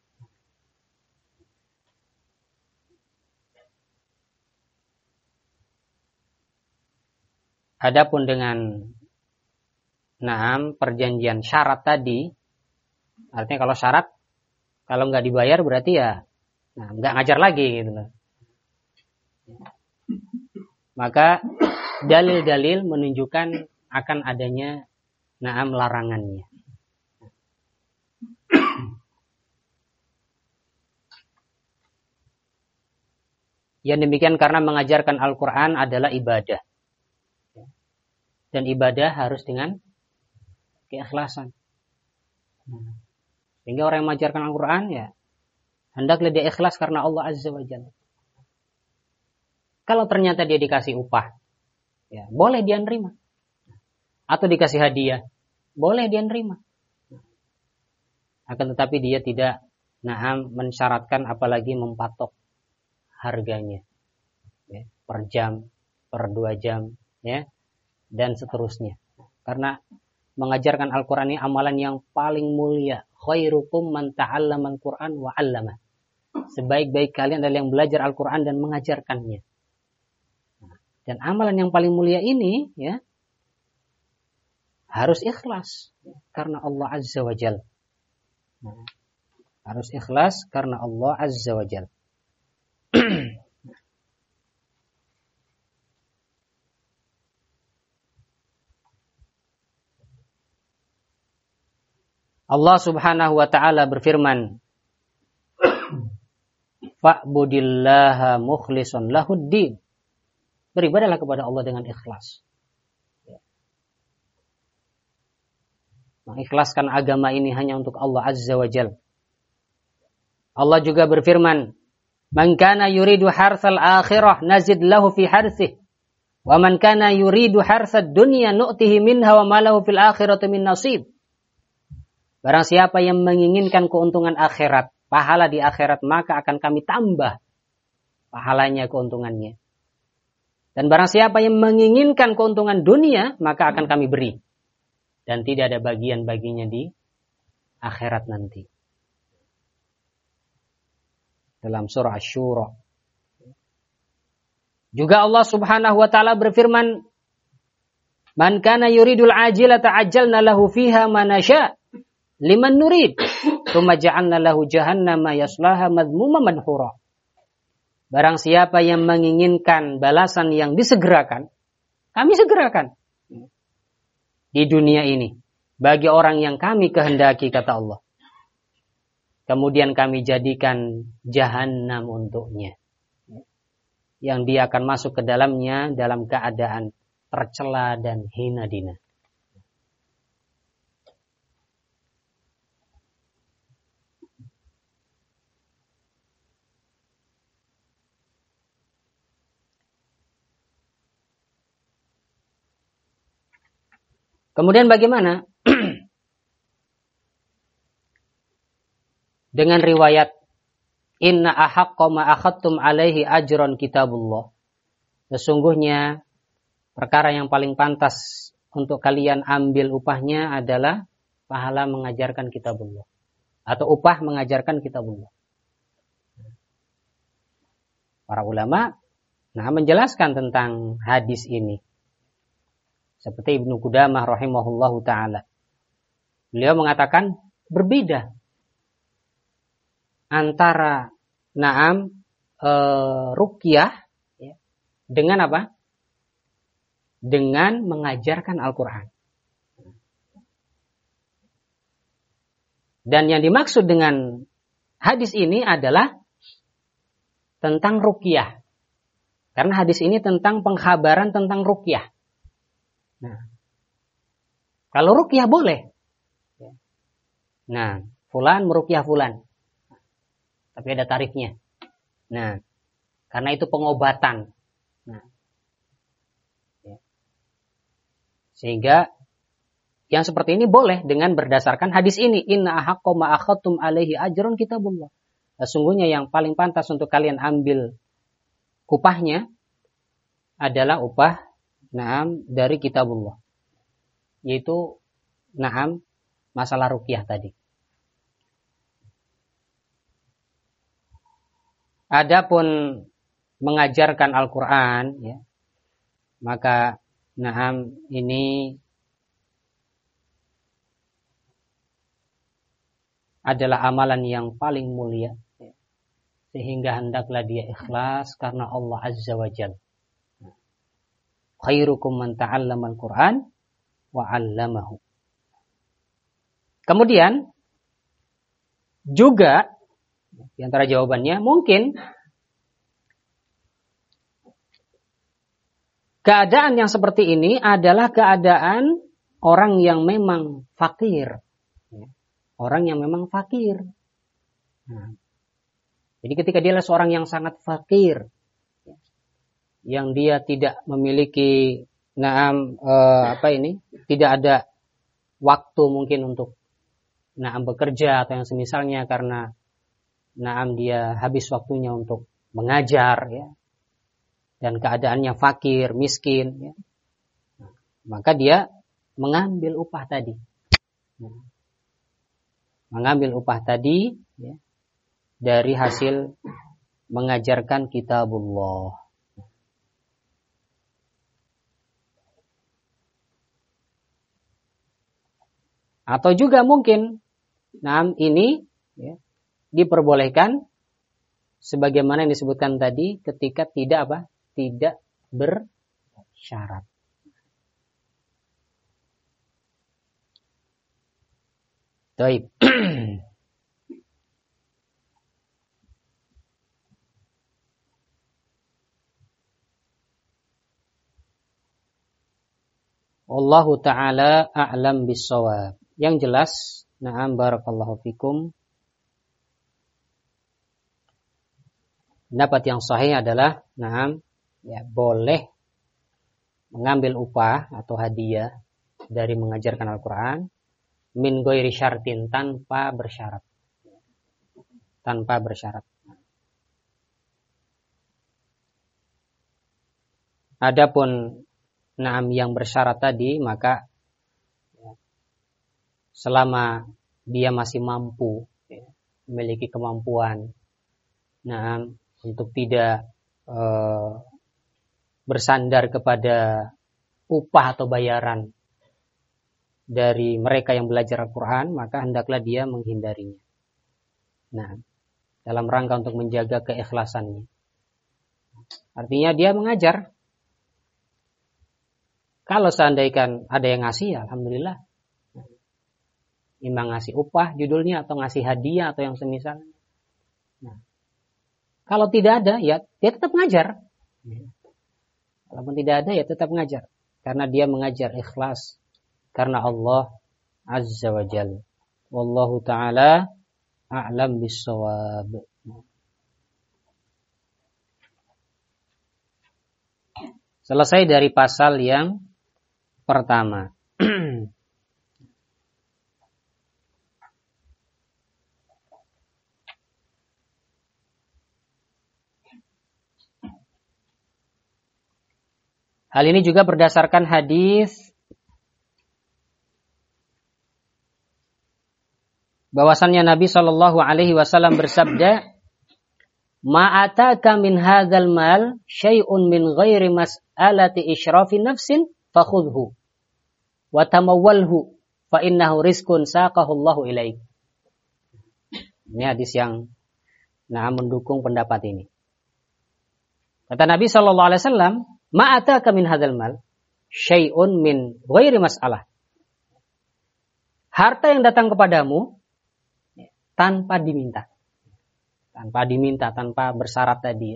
Adapun dengan perjanjian syarat tadi, artinya kalau syarat, kalau nggak dibayar berarti ya nggak ngajar lagi gitu loh. Maka dalil-dalil menunjukkan akan adanya larangannya. Yang demikian karena mengajarkan Al-Quran adalah ibadah. Dan ibadah harus dengan keikhlasan. Sehingga orang yang mengajarkan Al-Quran ya hendaklah dia ikhlas karena Allah Azza wa Jalla. Kalau ternyata dia dikasih upah, ya boleh dia nerima. Atau dikasih hadiah, boleh dia nerima. Akan tetapi dia tidak mensyaratkan apalagi mempatok harganya. Ya, per jam, per 2 jam, ya, dan seterusnya. Karena mengajarkan Al-Quran ini amalan yang paling mulia. Khairukum man ta'allama Al-Quran wa 'allamah. Sebaik-baik kalian adalah yang belajar Al-Quran dan mengajarkannya. Dan amalan yang paling mulia ini ya harus ikhlas karena Allah Azza wa Jalla. Harus ikhlas karena Allah Azza wa Jalla. Allah Subhanahu wa taala berfirman, fa'budillaha mukhlishan lahuddin. Beribadahlah kepada Allah dengan ikhlas. Mengikhlaskan agama ini hanya untuk Allah Azza wa Jalla. Allah juga berfirman, man kana yuridu harsal akhirah nazid lahu fi harsihi wa man kana yuridu harsad dunya nu'tihi minha wa ma lahu fil akhirati min nasib. Barang siapa yang menginginkan keuntungan akhirat, pahala di akhirat, maka akan kami tambah pahalanya, keuntungannya. Dan barang siapa yang menginginkan keuntungan dunia, maka akan kami beri. Dan tidak ada bagian baginya di akhirat nanti. Dalam surah Asy-Syura. Juga Allah Subhanahu wa taala berfirman, man kana yuridul ajilata ajjalna lahu fiha ma nasya' liman nurid, tsumma ja'alna lahu jahannama yaslaha madhmuman madhura. Barang siapa yang menginginkan balasan yang disegerakan, kami segerakan di dunia ini bagi orang yang kami kehendaki, kata Allah. Kemudian kami jadikan jahanam untuknya, yang dia akan masuk ke dalamnya dalam keadaan tercela dan hina dina. Kemudian bagaimana dengan riwayat inna ahaqqa ma akhadtum alaihi ajron kitabullah. Sesungguhnya perkara yang paling pantas untuk kalian ambil upahnya adalah pahala mengajarkan kitabullah atau upah mengajarkan kitabullah. Para ulama menjelaskan tentang hadis ini. Seperti Ibnu Qudamah rahimahullahu taala. Beliau mengatakan berbeda antara ruqyah ya, dengan apa? Dengan mengajarkan Al-Qur'an. Dan yang dimaksud dengan hadis ini adalah tentang ruqyah. Karena hadis ini tentang pengkhabaran tentang ruqyah. Nah, kalau ruqyah boleh. Nah, fulan meruqyah fulan. Tapi ada tarifnya. Nah, karena itu pengobatan. Nah, ya. Sehingga yang seperti ini boleh dengan berdasarkan hadis ini. Inna ahaqqa ma akhadtum alaihi ajrun kitabullah. Sesungguhnya yang paling pantas untuk kalian ambil upahnya adalah upah dari kitabullah. Yaitu masalah ruqyah tadi. Adapun mengajarkan Al-Qur'an ya, maka ini adalah amalan yang paling mulia ya, sehingga hendaklah dia ikhlas karena Allah Azza wa Jalla. Khairukum man ta'allama al-Qur'an wa 'allamahu. Kemudian juga di antara jawabannya mungkin keadaan yang seperti ini adalah keadaan orang yang memang fakir. Orang yang memang fakir. Nah, jadi ketika dia adalah seorang yang sangat fakir, yang dia tidak memiliki tidak ada waktu mungkin untuk bekerja atau yang semisalnya karena dia habis waktunya untuk mengajar ya, dan keadaannya fakir, miskin ya, maka dia mengambil upah tadi. Mengambil upah tadi ya, dari hasil mengajarkan kitabullah. Atau juga mungkin ini ya, diperbolehkan sebagaimana yang disebutkan tadi ketika tidak bersyarat. Baik. Wallahu ta'ala a'lam bis-shawab. Yang jelas, barakallahu fikum. Pendapat yang sahih adalah ya boleh mengambil upah atau hadiah dari mengajarkan Al-Qur'an min ghairi syartin, tanpa bersyarat. Tanpa bersyarat. Adapun yang bersyarat tadi, maka selama dia masih mampu ya, memiliki kemampuan untuk tidak bersandar kepada upah atau bayaran dari mereka yang belajar Al-Quran, maka hendaklah dia menghindarinya. Nah, dalam rangka untuk menjaga keikhlasannya. Artinya dia mengajar. Kalau seandainya ada yang ngasih, alhamdulillah. Imam ngasih upah judulnya atau ngasih hadiah atau yang semisal. Nah, kalau tidak ada, ya dia tetap mengajar. Walaupun tidak ada, ya tetap mengajar. Karena dia mengajar ikhlas. Karena Allah Azza wa Jalla. Wallahu ta'ala a'lam bis-shawab. Selesai dari pasal yang pertama. Hal ini juga berdasarkan hadis bahwasannya Nabi Shallallahu Alaihi Wasallam bersabda, "Ma'ataka min hadzal mal syai'un min ghairi mas'alati isyrafi nafsin fakhudhu wa tamawwalhu fa innahu rizqun saqahu Allahu ilaik." Ini hadis yang mendukung pendapat ini. Kata Nabi Shallallahu Alaihi Wasallam, "Ma'ataka min hadzal mal syai'un min ghairi mas'alah." Harta yang datang kepadamu tanpa diminta. Tanpa bersyarat tadi.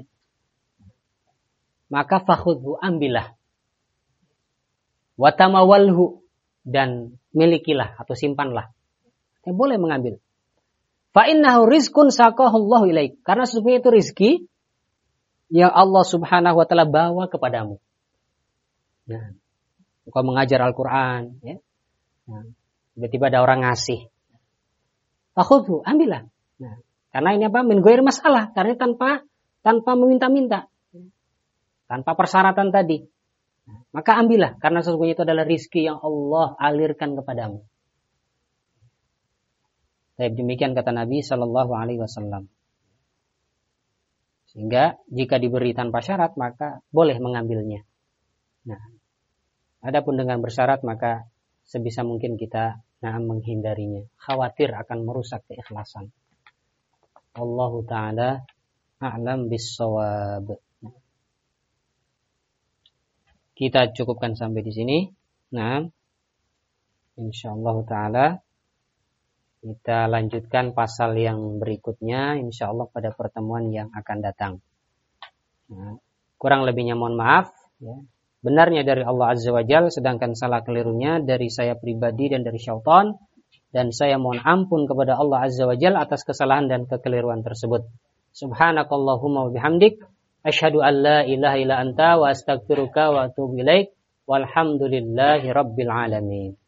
Maka fakhudhu, ambillah. Wa tamawalhu, dan milikilah atau simpanlah. Ya, boleh mengambil. Fa innahu rizqun saqahu Allahu ilaik. Karena sesungguhnya itu rizki yang Allah Subhanahu wa taala bawa kepadamu. Nah, engkau mengajar Al-Qur'an, ya. Nah, tiba-tiba ada orang ngasih. Fakhudhu, ambillah. Nah, karena ini apa? Min ghairi masalah, karena tanpa meminta-minta. Tanpa persyaratan tadi. Nah, maka ambillah, karena sesungguhnya itu adalah rizki yang Allah alirkan kepadamu. Demikian kata Nabi Shallallahu Alaihi Wasallam. Sehingga jika diberi tanpa syarat maka boleh mengambilnya. Nah, adapun dengan bersyarat maka sebisa mungkin kita menghindarinya. Khawatir akan merusak keikhlasan. Wallahu ta'ala a'lam bis-shawab. Kita cukupkan sampai di sini. Nah, insyaallah ta'ala kita lanjutkan pasal yang berikutnya insyaallah pada pertemuan yang akan datang. Nah, kurang lebihnya mohon maaf, ya. Benarnya dari Allah Azza wa Jalla, sedangkan salah kelirunya dari saya pribadi dan dari syaitan, dan saya mohon ampun kepada Allah Azza wa Jalla atas kesalahan dan kekeliruan tersebut. Subhanakallahumma wa bihamdik asyhadu an la ilaha illa anta wa astaghfiruka wa atubu ilaik. Walhamdulillahi rabbil alamin.